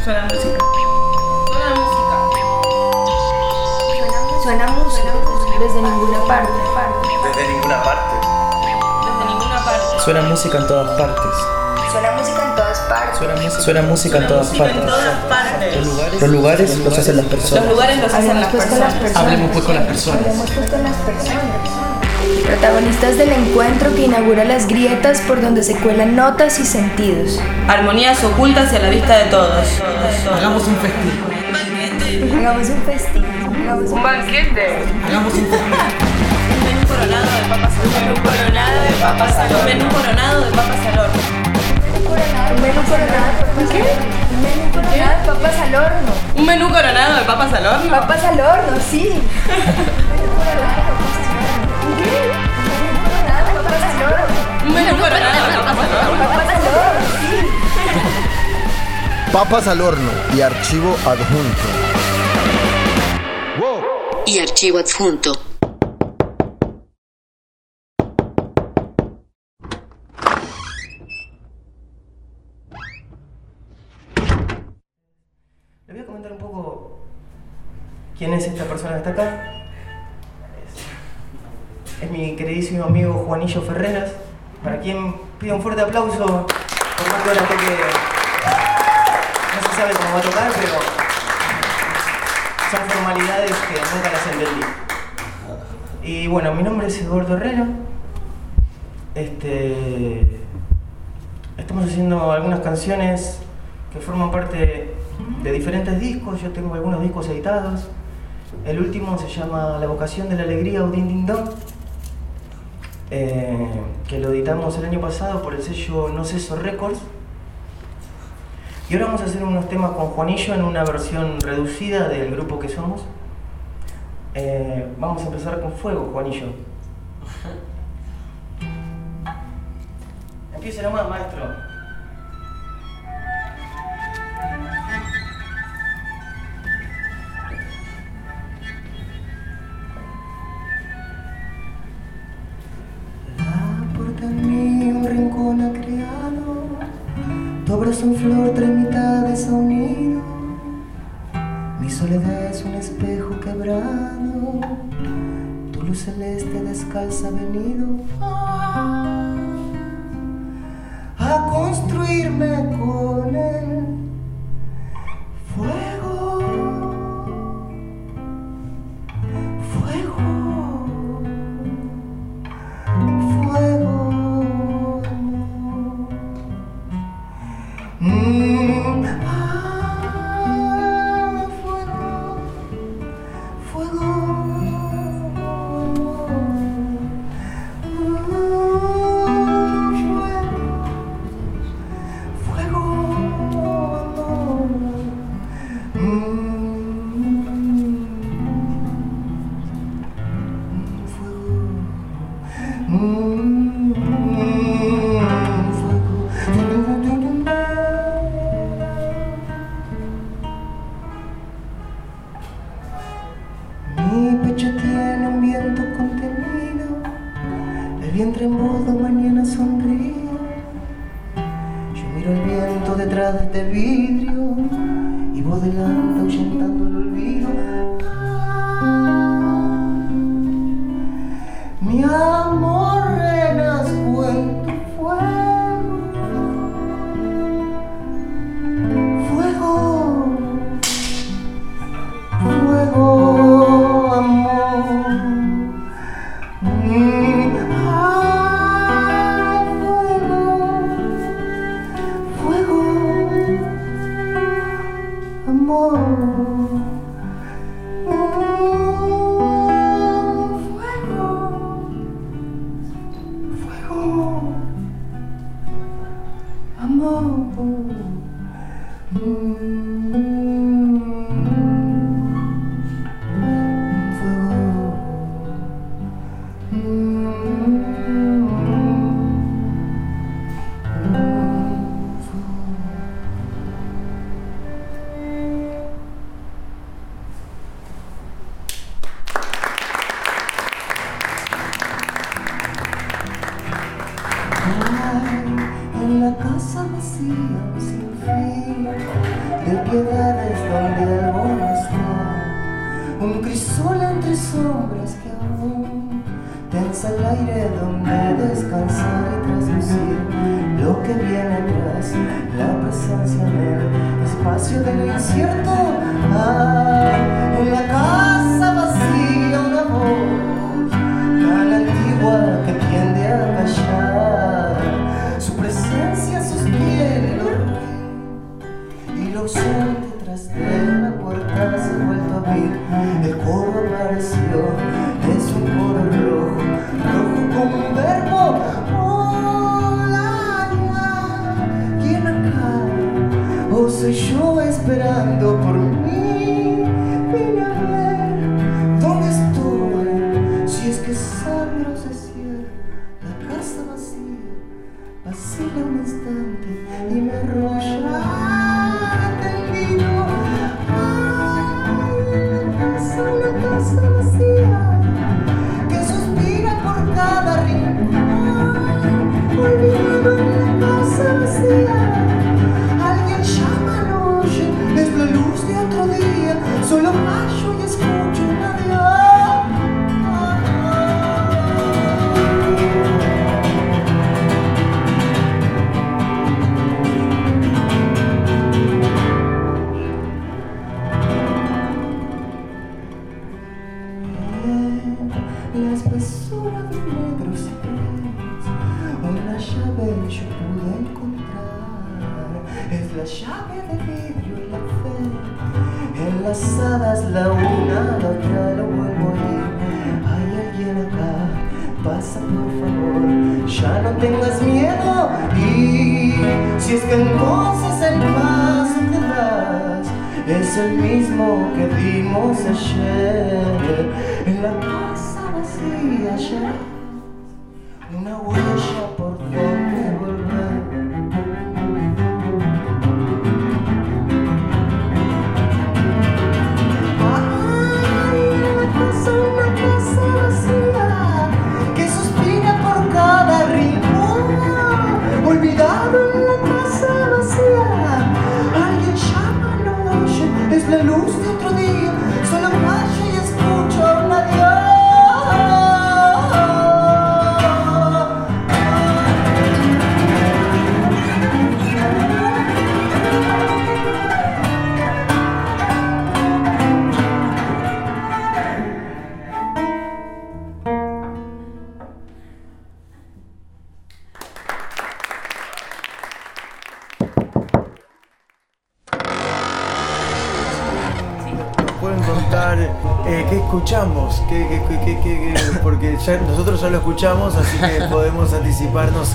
Suena música. Suena música. Desde ninguna parte. Desde ninguna parte. Suena música en todas partes. Suena música en todas partes. Suena música en todas partes. Los lugares los hacen las personas. Hablemos pues con las personas. Protagonistas del encuentro que inaugura las grietas por donde se cuelan notas y sentidos. Armonías ocultas y a la vista de todos. Hagamos un festín. Hagamos un festín. Un banquete. Hagamos un festín. Un menú coronado de papas al horno. Un coronado de papas al horno. Un menú coronado de papas al horno. Un menú coronado de papas. ¿Qué? Un menú coronado de papas al horno. Un menú coronado de papas al horno. Papas al horno, sí. Un menú coronado de papas al horno. Papas al horno, sí. Papas al horno y archivo adjunto. ¡Wow! Y archivo adjunto. Les voy a comentar un poco quién es esta persona que está acá. Es mi queridísimo amigo Juanillo Ferreras, para quien pido un fuerte aplauso por más que ahora toque. No se sabe cómo va a tocar, pero son formalidades que nunca las entendí. Y bueno, mi nombre es Eduardo Herrera. Estamos haciendo algunas canciones que forman parte de diferentes discos. Yo tengo algunos discos editados. El último se llama La vocación de la alegría o Din Din Don, que lo editamos el año pasado por el sello No Ceso Records. Y ahora vamos a hacer unos temas con Juanillo en una versión reducida del grupo que somos. Vamos a empezar con Fuego, Juanillo. Empiece nomás, maestro. Un rincón ha creado, tu abrazo en flor trae mitades a un nido, mi soledad es un espejo quebrado, tu luz celeste descalza ha venido a construirme con el fuego, fuego. Mi pecho tiene un viento contenido, el vientre en bordo mañana sonríe. Yo miro el viento detrás de este vidrio y vos delante ahuyentando el olvido. Mi amor renazco en tu fuego, fuego, fuego, amor. Fuego, fuego, amor. En la casa vacía sin fin, de piedades donde algo no está, un crisol entre sombras que aún tensa el aire donde descansar y traslucir lo que viene atrás, la presencia en el espacio de lo incierto. En la casa vacía una voz tan antigua que tiende a callar, su presencia sostiene el horror y lo ausente tras de la puerta se ha vuelto a abrir. El coro apareció, es un coro rojo, rojo como un verbo. Hola, ¿quién acá? ¿O soy yo esperando por mí? Vine a ver dónde estoy, si es que sangro se cierra, la casa vacía, vacila un instante y me arrolla tendido. Una casa vacía que suspira por cada rincón, olvidado en la casa vacía. Alguien llama, no oye, es la luz de otro día, solo callo y escucho un adiós. La espesura de negro ciprés, una llave yo pude encontrar, es la llave de vidrio y la fe, enlazadas la una, la otra lo vuelvo a ir. Hay alguien acá, pasa por favor, ya no tengas miedo, y si es que entonces el paso que das es el mismo que dimos ayer en la casa vacía, ya una huella por donde volver. Ay, una casa vacía que suspira por cada rincón, olvidado en la casa vacía. Alguien llama, no oye, es la luz de otro día, solo callo y escucho un adiós. ¿Pueden contar qué escuchamos? Porque nosotros ya lo escuchamos, así que podemos anticiparnos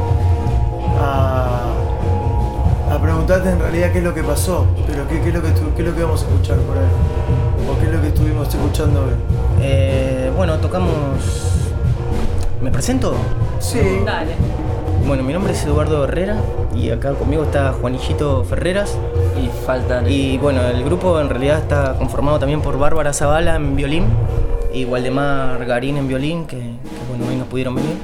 a preguntarte en realidad qué es lo que pasó, pero qué es lo que vamos a escuchar por ahí, o qué es lo que estuvimos escuchando hoy. Bueno, tocamos... ¿Me presento? Sí. Dale. Bueno, mi nombre es Eduardo Herrera y acá conmigo está Juanillito Ferreras. Y faltan... Y bueno, el grupo en realidad está conformado también por Bárbara Zavala en violín y Waldemar Garín en violín, que bueno, hoy no pudieron venir.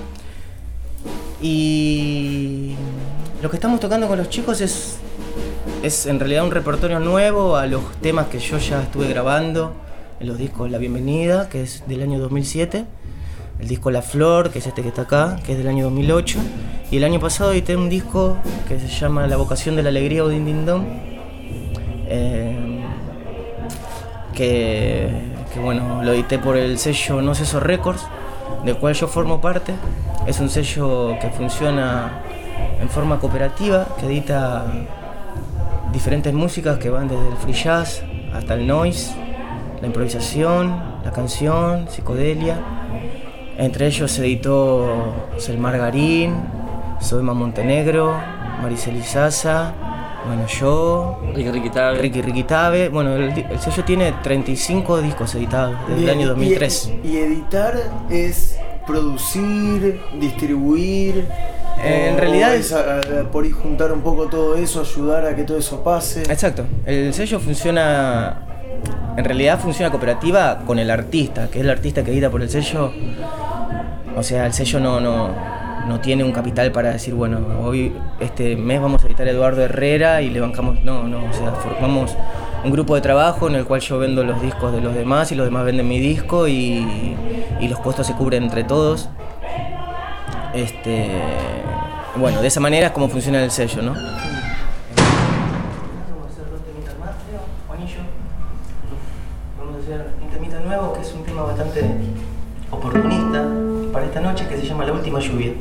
Y lo que estamos tocando con los chicos es en realidad un repertorio nuevo a los temas que yo ya estuve grabando en los discos La Bienvenida, que es del año 2007, el disco La Flor, que es este que está acá, que es del año 2008, y el año pasado edité un disco que se llama La Vocación de la Alegría o Din Din Dom, que bueno, lo edité por el sello No Ceso Records, del cual yo formo parte. Es un sello que funciona en forma cooperativa, que edita diferentes músicas que van desde el free jazz hasta el noise, la improvisación, la canción, psicodelia. Entre ellos se editó Selmar Garín, Soema Montenegro, Maricel Izaza, bueno, yo, Ricky Tabe. Bueno, el sello tiene 35 discos editados desde el año 2003. Y editar es producir, distribuir. En realidad es por ir juntar un poco todo eso, ayudar a que todo eso pase. Exacto. El sello funciona, en realidad funciona cooperativa con el artista, que es el artista que edita por el sello. O sea, el sello no no tiene un capital para decir, bueno, hoy este mes vamos a editar Eduardo Herrera y le bancamos. No, o sea, formamos un grupo de trabajo en el cual yo vendo los discos de los demás y los demás venden mi disco y los costos se cubren entre todos. Bueno, de esa manera es como funciona el sello, ¿no? Vamos a hacer 2 temitas más, creo, Juanillo. Vamos a hacer un temita nuevo que es un tema bastante oportunista para esta noche, que se llama La Última Lluvia.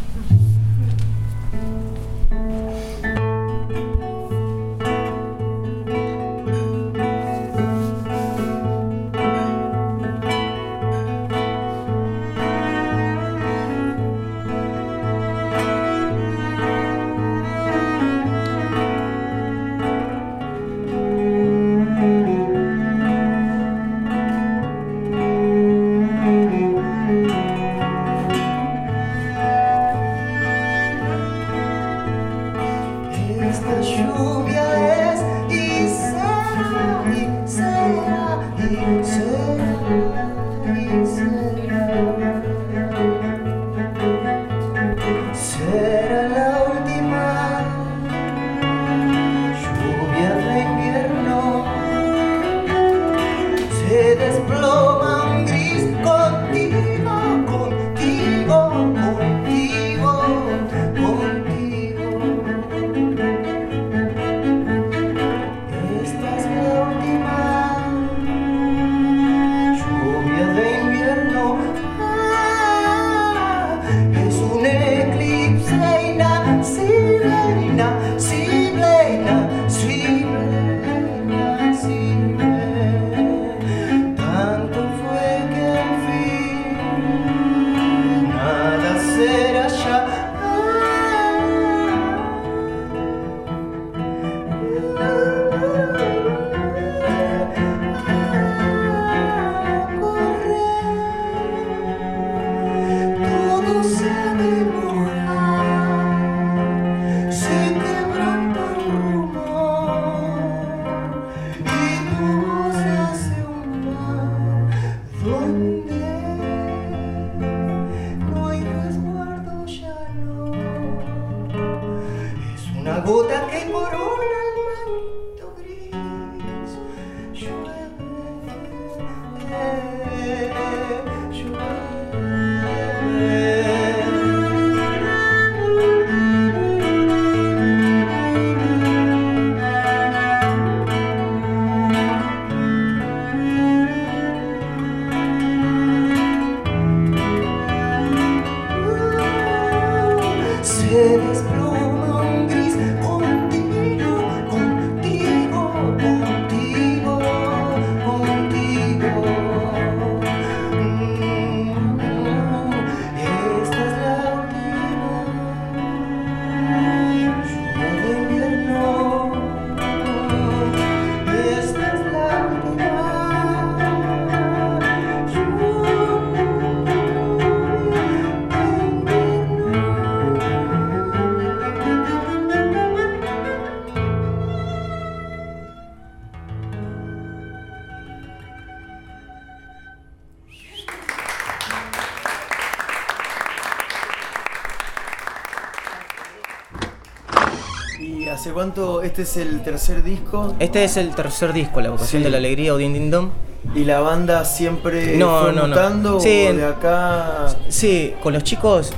¿Hace cuánto? ¿Este es el tercer disco? Este es el tercer disco, La Vocación de la Alegría o Din Din Dom. ¿Y la banda siempre fue mutando? Sí, de acá... Sí, con los chicos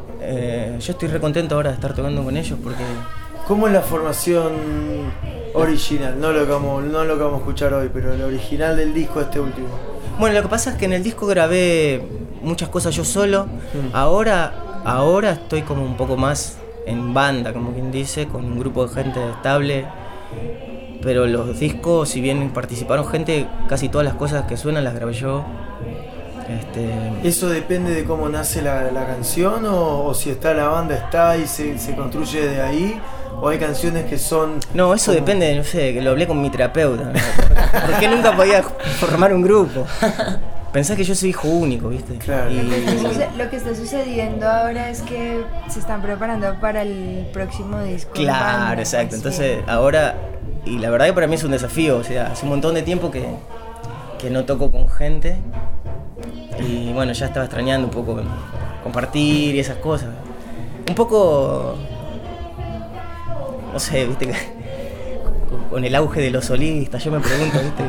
yo estoy re contento ahora de estar tocando con ellos porque... ¿Cómo es la formación original? No lo que vamos a escuchar hoy, pero el original del disco, este último. Bueno, lo que pasa es que en el disco grabé muchas cosas yo solo. Ahora estoy como un poco más en banda, como quien dice, con un grupo de gente estable. Pero los discos, si bien participaron gente, casi todas las cosas que suenan las grabé yo. ¿Eso depende de cómo nace la canción o si está la banda está y se construye de ahí? ¿O hay canciones que son...? No, eso depende, no sé, que lo hablé con mi terapeuta, ¿no? Porque nunca podía formar un grupo. Pensás que yo soy hijo único, ¿viste? Claro. Lo que está sucediendo ahora es que se están preparando para el próximo disco. Claro, banda, exacto. Entonces, ahora... Y la verdad que para mí es un desafío, o sea, hace un montón de tiempo que no toco con gente. Y bueno, ya estaba extrañando un poco compartir y esas cosas. un poco, no sé, viste, con el auge de los solistas, yo me pregunto, viste.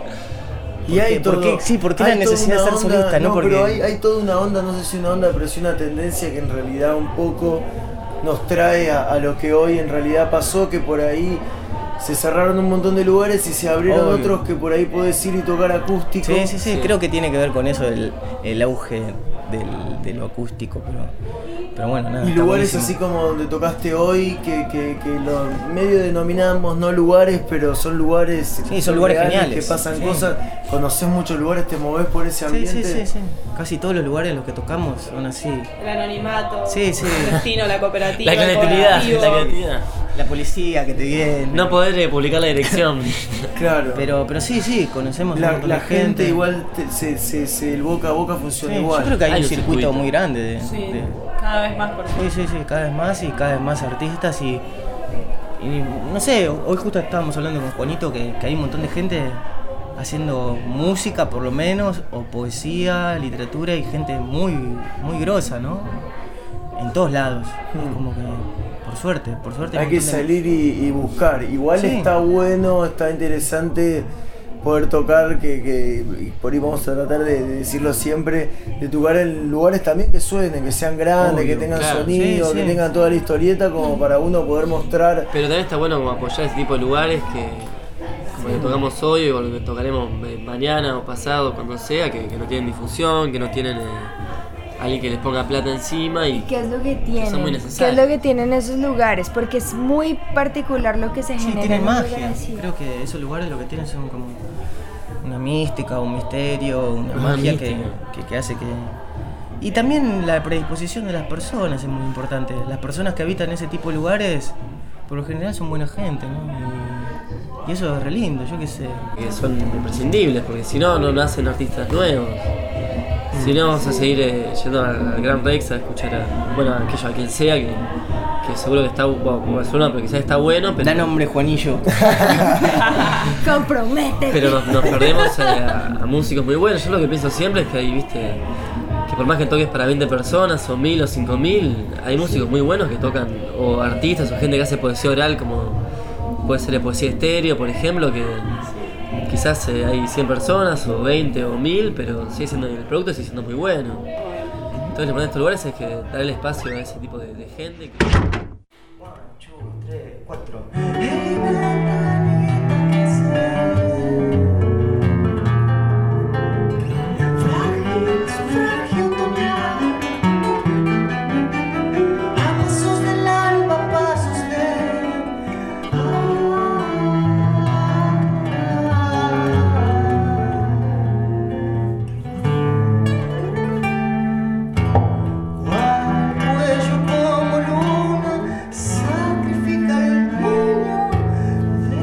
Y hay ¿Por qué, sí, ¿por qué la necesidad de ser solista? No, Porque... pero hay toda una onda, no sé si una onda, pero sí una tendencia que en realidad un poco nos trae a lo que hoy en realidad pasó, que por ahí se cerraron un montón de lugares y se abrieron Obvio. otros que por ahí podés ir y tocar acústico. Sí, creo que tiene que ver con eso, el auge de lo acústico, pero bueno, nada. Y está lugares buenísimo. así como donde tocaste hoy, que lo medio denominamos no lugares, pero son lugares, Sí, son lugares reales, geniales. que pasan Sí. cosas. Conocés muchos lugares, te movés por ese ambiente. Sí. Casi todos los lugares en los que tocamos son así. El anonimato, Sí. el destino, la cooperativa, La el creatividad, cooperativo. la creatividad. La policía que te viene. No poder publicar la dirección. Claro. Pero sí, conocemos un La montón de gente igual el boca a boca funciona Sí, igual. yo creo que hay Hay un un circuito circuito. muy grande Sí, cada vez más por Sí, cada vez más y cada vez más artistas y no sé, hoy justo estábamos hablando con Juanito que hay un montón de gente haciendo música por lo menos, o poesía, literatura y gente muy grosa, ¿no? En todos lados. Es como que, por suerte. Hay un que montón de- salir y buscar. Igual Sí. está bueno, está interesante poder tocar, que por ahí vamos a tratar de decirlo siempre, de tocar en lugares también que suenen, que sean grandes, Obvio, que tengan claro. sonido, Sí, que sí. tengan toda la historieta como para uno poder mostrar. Pero también está bueno como apoyar ese tipo de lugares que, como el que tocamos hoy o el que tocaremos mañana o pasado, cuando sea, que no tienen difusión, que no tienen alguien que les ponga plata encima y ¿Qué es lo que son muy tienen? ¿Qué es necesarios. lo que tienen esos lugares? Porque es muy particular lo que se Sí, genera. tiene en un lugar magia. así. Creo que esos lugares lo que tienen son como una mística, un misterio, una Una magia mística. que hace que... Y también la predisposición de las personas es muy importante. Las personas que habitan ese tipo de lugares, por lo general son buena gente, ¿no? Y eso es re lindo, yo qué sé. Que son imprescindibles, porque si no, no nacen artistas nuevos. Si no, vamos a seguir yendo al Gran Rex a escuchar a quien sea, que seguro que está, bueno, suena, pero quizás está bueno, Da pero, nombre, Juanillo. Compromete. pero nos perdemos a músicos muy buenos. Yo lo que pienso siempre es que hay, viste, que por más que toques para 20 personas, o 1000 o 5000, hay músicos muy buenos que tocan, o artistas, o gente que hace poesía oral, como puede ser de poesía estéreo, por ejemplo, que quizás hay 100 personas, o 20 o 1000, pero el producto sigue siendo muy bueno. Entonces lo importante de estos lugares es que dar el espacio a ese tipo de gente. 1, 2, 3, 4. Sufragio total, a pasos del alba, pasos cuello como luna, sacrifica el niño de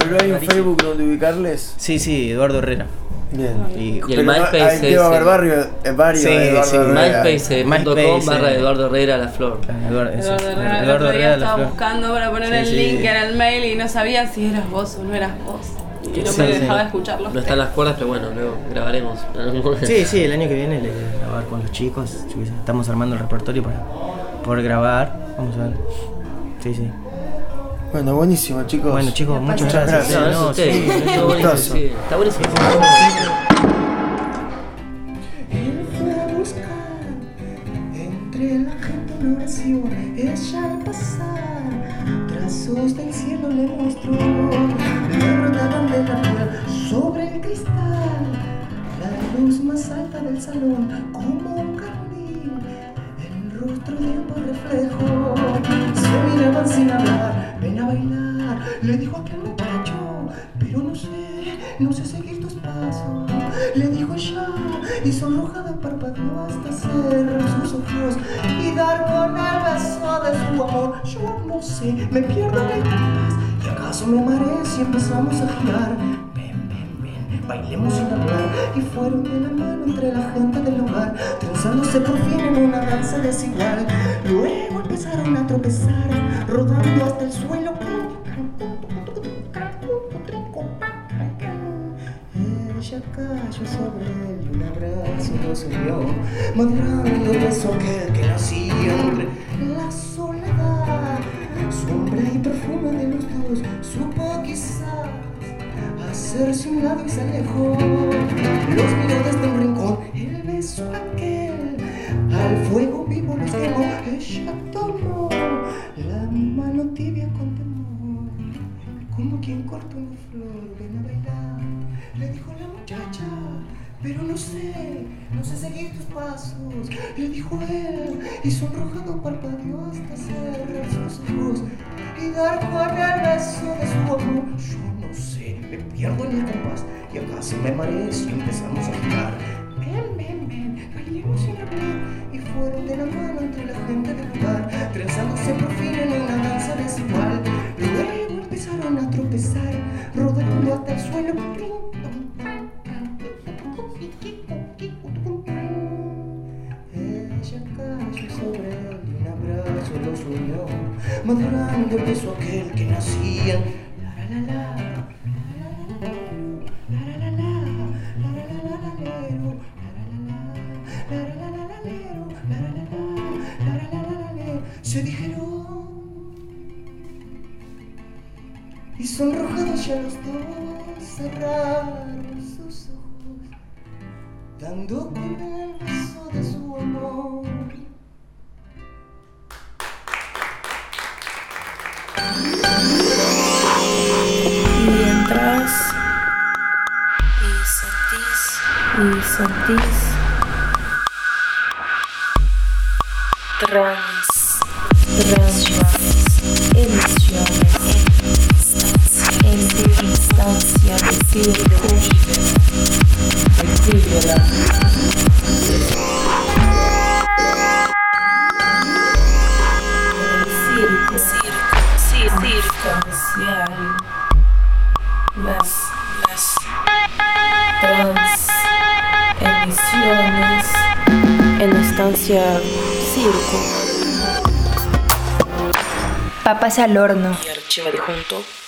¿No hay un Facebook donde ubicarles? Sí, Eduardo Herrera. Bien. Y Pero el MySpace ahí debe haber varios Sí, Eduardo sí, Herrera. MySpace.com/ Eduardo Herrera La Flor. Eduardo Herrera estaba La Flor. buscando para poner el Sí. link en el mail y no sabía si eras vos o no eras vos. Y no Sí, me sí. dejaba escucharlo. No están las cuerdas, pero bueno, luego grabaremos. en algún momento. Sí, el año que viene le voy a grabar con los chicos. Estamos armando el repertorio para poder grabar. Vamos a ver. Sí. Bueno, buenísimo, chicos. Bueno, chicos, muchas Muchas gracias. gracias. No, Sí, sí, está buenísimo. gustazo. Sí, está buenísimo. Él fue a buscar entre la gente una oración. Ella al pasar trazos del cielo le mostró. Le brotaban de la piel sobre el cristal, la luz más alta del salón, como un candil, el rostro de ambos reflejo. Se miraban sin hablar, ven a bailar, le dijo aquel muchacho, pero no sé seguir tus pasos, le dijo ella, y sonrojada parpadeó hasta cerrar sus ojos y dar con el beso de su amor. Yo no sé, me pierdo en el compás, y acaso me mareé si empezamos a girar. Ven, bailemos sin hablar, y fueron de la mano entre la gente del lugar, trenzándose por fin en una danza desigual. Luego empezaron a tropezar, rodando hasta el suelo. Ella cayó sobre él y un abrazo los unió, madurando el beso aquel que nacía entre la soledad, sombra y perfume de los dos. Supo quizás hacerse un lado y se alejó, los miró desde un rincón, el beso aquel al fuego vivo los quemó. Ella tomó la mano tibia con temor, como quien corta una flor. Ven a bailar, le dijo la muchacha, pero no sé seguir tus pasos, le dijo él, y sonrojado parpadeó hasta cerrar sus ojos y dar con el beso de su amor. Yo no sé, me pierdo en el compás, y acaso me mareé si empezamos a girar. Ven, bailemos sin hablar, y fueron de la mano entre la gente del lugar, trenzándose por fin en una danza desigual. Luego empezaron a tropezar, rodando hasta el suelo. Ella cayó sobre él y un abrazo los unió, madurando el beso aquel que nacían. Se dijeron y sonrojados ya los dos cerraron sus ojos, dando con el beso de su amor. Mientras y sentís emisiones en tu instancia de circo. Circunstancial. Las transemisiones en la estancia circo. Papas al horno. Y Archivo Adjunto.